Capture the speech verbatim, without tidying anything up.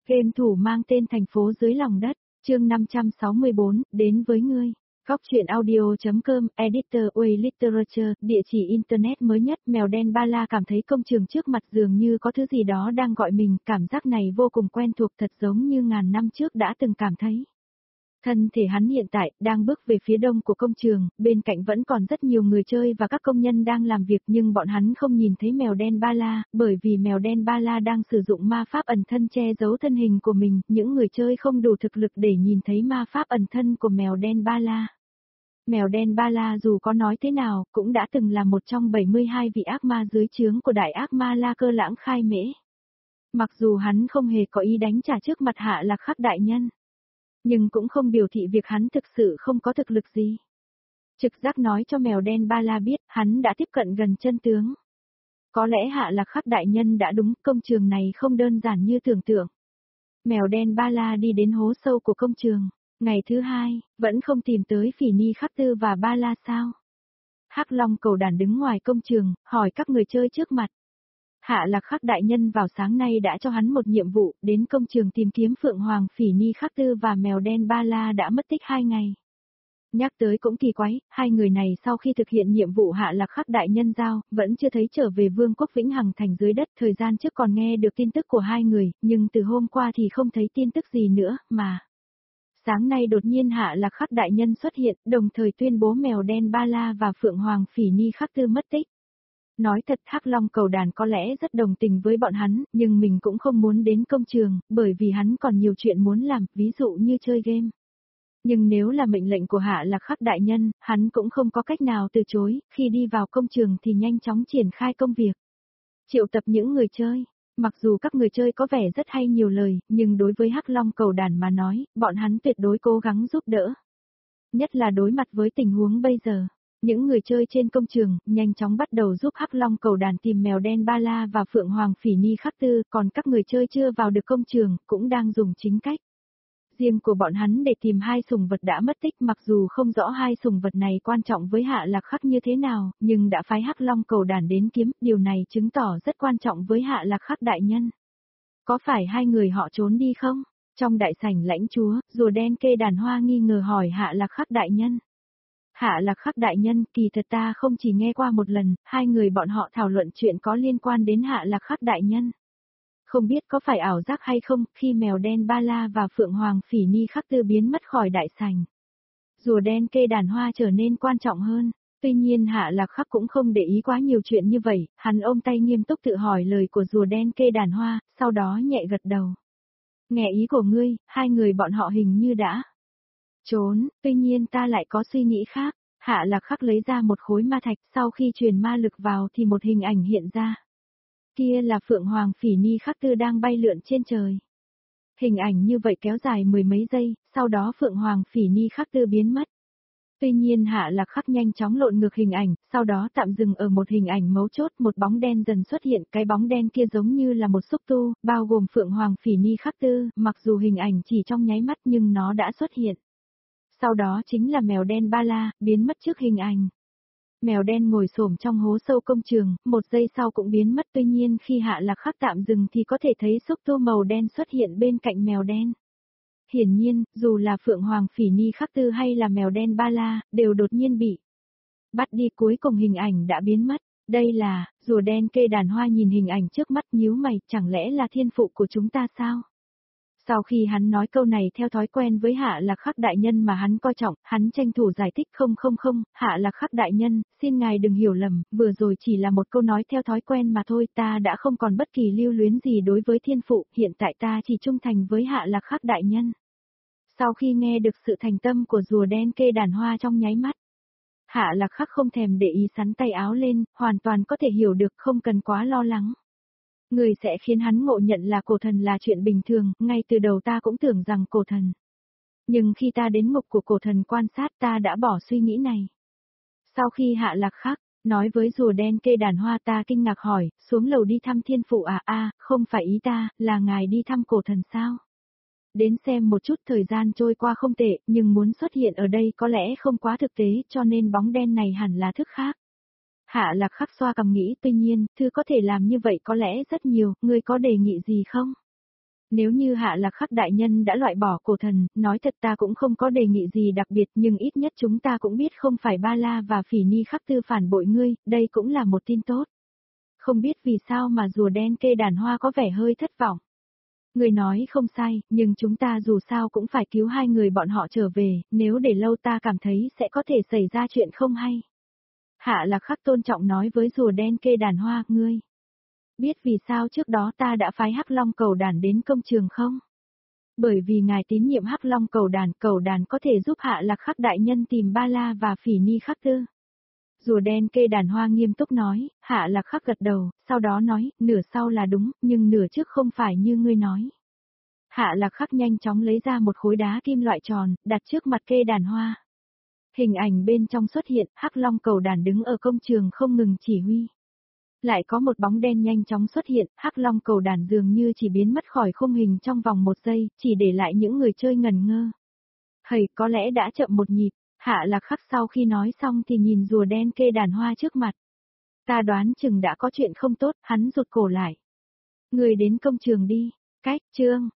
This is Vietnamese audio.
Game thủ mang tên Thành phố dưới lòng đất, chương năm trăm sáu mươi bốn, đến với ngươi. Góc truyện audio.com, editor Way Literature, địa chỉ internet mới nhất. Mèo đen ba la cảm thấy công trường trước mặt dường như có thứ gì đó đang gọi mình, cảm giác này vô cùng quen thuộc, thật giống như ngàn năm trước đã từng cảm thấy. Thân thể hắn hiện tại đang bước về phía đông của công trường, bên cạnh vẫn còn rất nhiều người chơi và các công nhân đang làm việc, nhưng bọn hắn không nhìn thấy mèo đen ba la, bởi vì mèo đen ba la đang sử dụng ma pháp ẩn thân che giấu thân hình của mình, những người chơi không đủ thực lực để nhìn thấy ma pháp ẩn thân của mèo đen ba la. Mèo đen ba la dù có nói thế nào, cũng đã từng là một trong bảy mươi hai vị ác ma dưới trướng của đại ác ma La Cơ Lãng Khai Mễ. Mặc dù hắn không hề có ý đánh trả trước mặt Hạ Lạc Khắc đại nhân, nhưng cũng không biểu thị việc hắn thực sự không có thực lực gì. Trực giác nói cho mèo đen ba la biết, hắn đã tiếp cận gần chân tướng. Có lẽ Hạ Lạc Khắc đại nhân đã đúng, công trường này không đơn giản như tưởng tượng. Mèo đen ba la đi đến hố sâu của công trường. Ngày thứ hai, vẫn không tìm tới Phỉ Ni Khắc Tư và ba la sao? Hắc Long Cầu Đàn đứng ngoài công trường, hỏi các người chơi trước mặt. Hạ Lạc Khắc đại nhân vào sáng nay đã cho hắn một nhiệm vụ, đến công trường tìm kiếm Phượng Hoàng Phỉ Ni Khắc Tư và mèo đen ba la đã mất tích hai ngày. Nhắc tới cũng kỳ quái, hai người này sau khi thực hiện nhiệm vụ Hạ Lạc Khắc đại nhân giao, vẫn chưa thấy trở về Vương quốc Vĩnh Hằng Thành dưới đất. Thời gian trước còn nghe được tin tức của hai người, nhưng từ hôm qua thì không thấy tin tức gì nữa, mà sáng nay đột nhiên Hạ Lạc Khắc đại nhân xuất hiện, đồng thời tuyên bố mèo đen ba la và Phượng Hoàng Phỉ Ni Khắc Tư mất tích. Nói thật, Hắc Long Cầu Đàn có lẽ rất đồng tình với bọn hắn, nhưng mình cũng không muốn đến công trường, bởi vì hắn còn nhiều chuyện muốn làm, ví dụ như chơi game. Nhưng nếu là mệnh lệnh của Hạ Lạc Khắc đại nhân, hắn cũng không có cách nào từ chối, khi đi vào công trường thì nhanh chóng triển khai công việc. Triệu tập những người chơi. Mặc dù các người chơi có vẻ rất hay nhiều lời, nhưng đối với Hắc Long Cầu Đàn mà nói, bọn hắn tuyệt đối cố gắng giúp đỡ. Nhất là đối mặt với tình huống bây giờ. Những người chơi trên công trường, nhanh chóng bắt đầu giúp Hắc Long Cầu Đàn tìm mèo đen ba la và Phượng Hoàng Phỉ Ni Khắc Tư, còn các người chơi chưa vào được công trường, cũng đang dùng chính cách riêng của bọn hắn để tìm hai sủng vật đã mất tích. Mặc dù không rõ hai sủng vật này quan trọng với Hạ Lạc Khắc như thế nào, nhưng đã phái Hắc Long Cầu Đàn đến kiếm, điều này chứng tỏ rất quan trọng với Hạ Lạc Khắc đại nhân. Có phải hai người họ trốn đi không? Trong đại sảnh lãnh chúa, rùa đen kê đàn hoa nghi ngờ hỏi Hạ Lạc Khắc đại nhân. Hạ Lạc Khắc đại nhân, kỳ thật ta không chỉ nghe qua một lần, hai người bọn họ thảo luận chuyện có liên quan đến Hạ Lạc Khắc đại nhân. Không biết có phải ảo giác hay không, khi mèo đen ba la và Phượng Hoàng Phỉ Ni Khắc Tư biến mất khỏi đại sảnh, rùa đen kê đàn hoa trở nên quan trọng hơn. Tuy nhiên Hạ Lạc Khắc cũng không để ý quá nhiều chuyện như vậy, hắn ôm tay nghiêm túc tự hỏi lời của rùa đen kê đàn hoa, sau đó nhẹ gật đầu. Nghe ý của ngươi, hai người bọn họ hình như đã trốn, tuy nhiên ta lại có suy nghĩ khác. Hạ Lạc Khắc lấy ra một khối ma thạch, sau khi truyền ma lực vào thì một hình ảnh hiện ra. Kia là Phượng Hoàng Phỉ Ni Khắc Tư đang bay lượn trên trời. Hình ảnh như vậy kéo dài mười mấy giây, sau đó Phượng Hoàng Phỉ Ni Khắc Tư biến mất. Tuy nhiên Hạ Lạc Khắc nhanh chóng lộn ngược hình ảnh, sau đó tạm dừng ở một hình ảnh mấu chốt, một bóng đen dần xuất hiện, cái bóng đen kia giống như là một xúc tu, bao gồm Phượng Hoàng Phỉ Ni Khắc Tư, mặc dù hình ảnh chỉ trong nháy mắt nhưng nó đã xuất hiện. Sau đó chính là mèo đen ba la, biến mất trước hình ảnh. Mèo đen ngồi xổm trong hố sâu công trường, một giây sau cũng biến mất, tuy nhiên khi Hạ Lạc Khắc tạm dừng thì có thể thấy xúc tu màu đen xuất hiện bên cạnh mèo đen. Hiển nhiên, dù là Phượng Hoàng Phỉ Ni Khắc Tư hay là mèo đen ba la, đều đột nhiên bị bắt đi, cuối cùng hình ảnh đã biến mất. Đây là, rùa đen kê đàn hoa nhìn hình ảnh trước mắt nhíu mày, chẳng lẽ là thiên phụ của chúng ta sao? Sau khi hắn nói câu này theo thói quen với Hạ Lạc Khắc đại nhân mà hắn coi trọng, hắn tranh thủ giải thích không không không, Hạ Lạc Khắc đại nhân, xin ngài đừng hiểu lầm, vừa rồi chỉ là một câu nói theo thói quen mà thôi, ta đã không còn bất kỳ lưu luyến gì đối với thiên phụ, hiện tại ta chỉ trung thành với Hạ Lạc Khắc đại nhân. Sau khi nghe được sự thành tâm của rùa đen kê đàn hoa trong nháy mắt, Hạ Lạc Khắc không thèm để ý sắn tay áo lên, hoàn toàn có thể hiểu được, không cần quá lo lắng. Người sẽ khiến hắn ngộ nhận là cổ thần là chuyện bình thường, ngay từ đầu ta cũng tưởng rằng cổ thần. Nhưng khi ta đến ngục của cổ thần quan sát ta đã bỏ suy nghĩ này. Sau khi Hạ Lạc Khắc nói với rùa đen kê đàn hoa, ta kinh ngạc hỏi, xuống lầu đi thăm thiên phụ à? A, không phải ý ta, là ngài đi thăm cổ thần sao? Đến xem một chút, thời gian trôi qua không tệ, nhưng muốn xuất hiện ở đây có lẽ không quá thực tế, cho nên bóng đen này hẳn là thức khác. Hạ Lạc Khắc xoa cằm nghĩ, tuy nhiên, thư có thể làm như vậy có lẽ rất nhiều, ngươi có đề nghị gì không? Nếu như Hạ Lạc Khắc đại nhân đã loại bỏ cổ thần, nói thật ta cũng không có đề nghị gì đặc biệt nhưng ít nhất chúng ta cũng biết không phải Ba La và Phỉ Ni Khắc Tư phản bội ngươi, đây cũng là một tin tốt. Không biết vì sao mà rùa đen kê đàn hoa có vẻ hơi thất vọng. Người nói không sai, nhưng chúng ta dù sao cũng phải cứu hai người bọn họ trở về, nếu để lâu ta cảm thấy sẽ có thể xảy ra chuyện không hay. Hạ Lạc Khắc tôn trọng nói với rùa đen kê đàn hoa, ngươi biết vì sao trước đó ta đã phái Hắc Long cầu đàn đến công trường không? Bởi vì ngài tín nhiệm Hắc Long cầu đàn, cầu đàn có thể giúp Hạ Lạc Khắc đại nhân tìm Ba La và Phỉ Ni Khắc Tư. Rùa đen kê đàn hoa nghiêm túc nói, Hạ Lạc Khắc gật đầu, sau đó nói, nửa sau là đúng, nhưng nửa trước không phải như ngươi nói. Hạ Lạc Khắc nhanh chóng lấy ra một khối đá kim loại tròn, đặt trước mặt kê đàn hoa. Hình ảnh bên trong xuất hiện, Hắc Long cầu đàn đứng ở công trường không ngừng chỉ huy. Lại có một bóng đen nhanh chóng xuất hiện, Hắc Long cầu đàn dường như chỉ biến mất khỏi khung hình trong vòng một giây, chỉ để lại những người chơi ngần ngơ. Hầy, có lẽ đã chậm một nhịp. Hạ Lạc Khắc sau khi nói xong thì nhìn rùa đen kê đàn hoa trước mặt. Ta đoán chừng đã có chuyện không tốt, hắn rụt cổ lại. Người đến công trường đi. Cách, chương.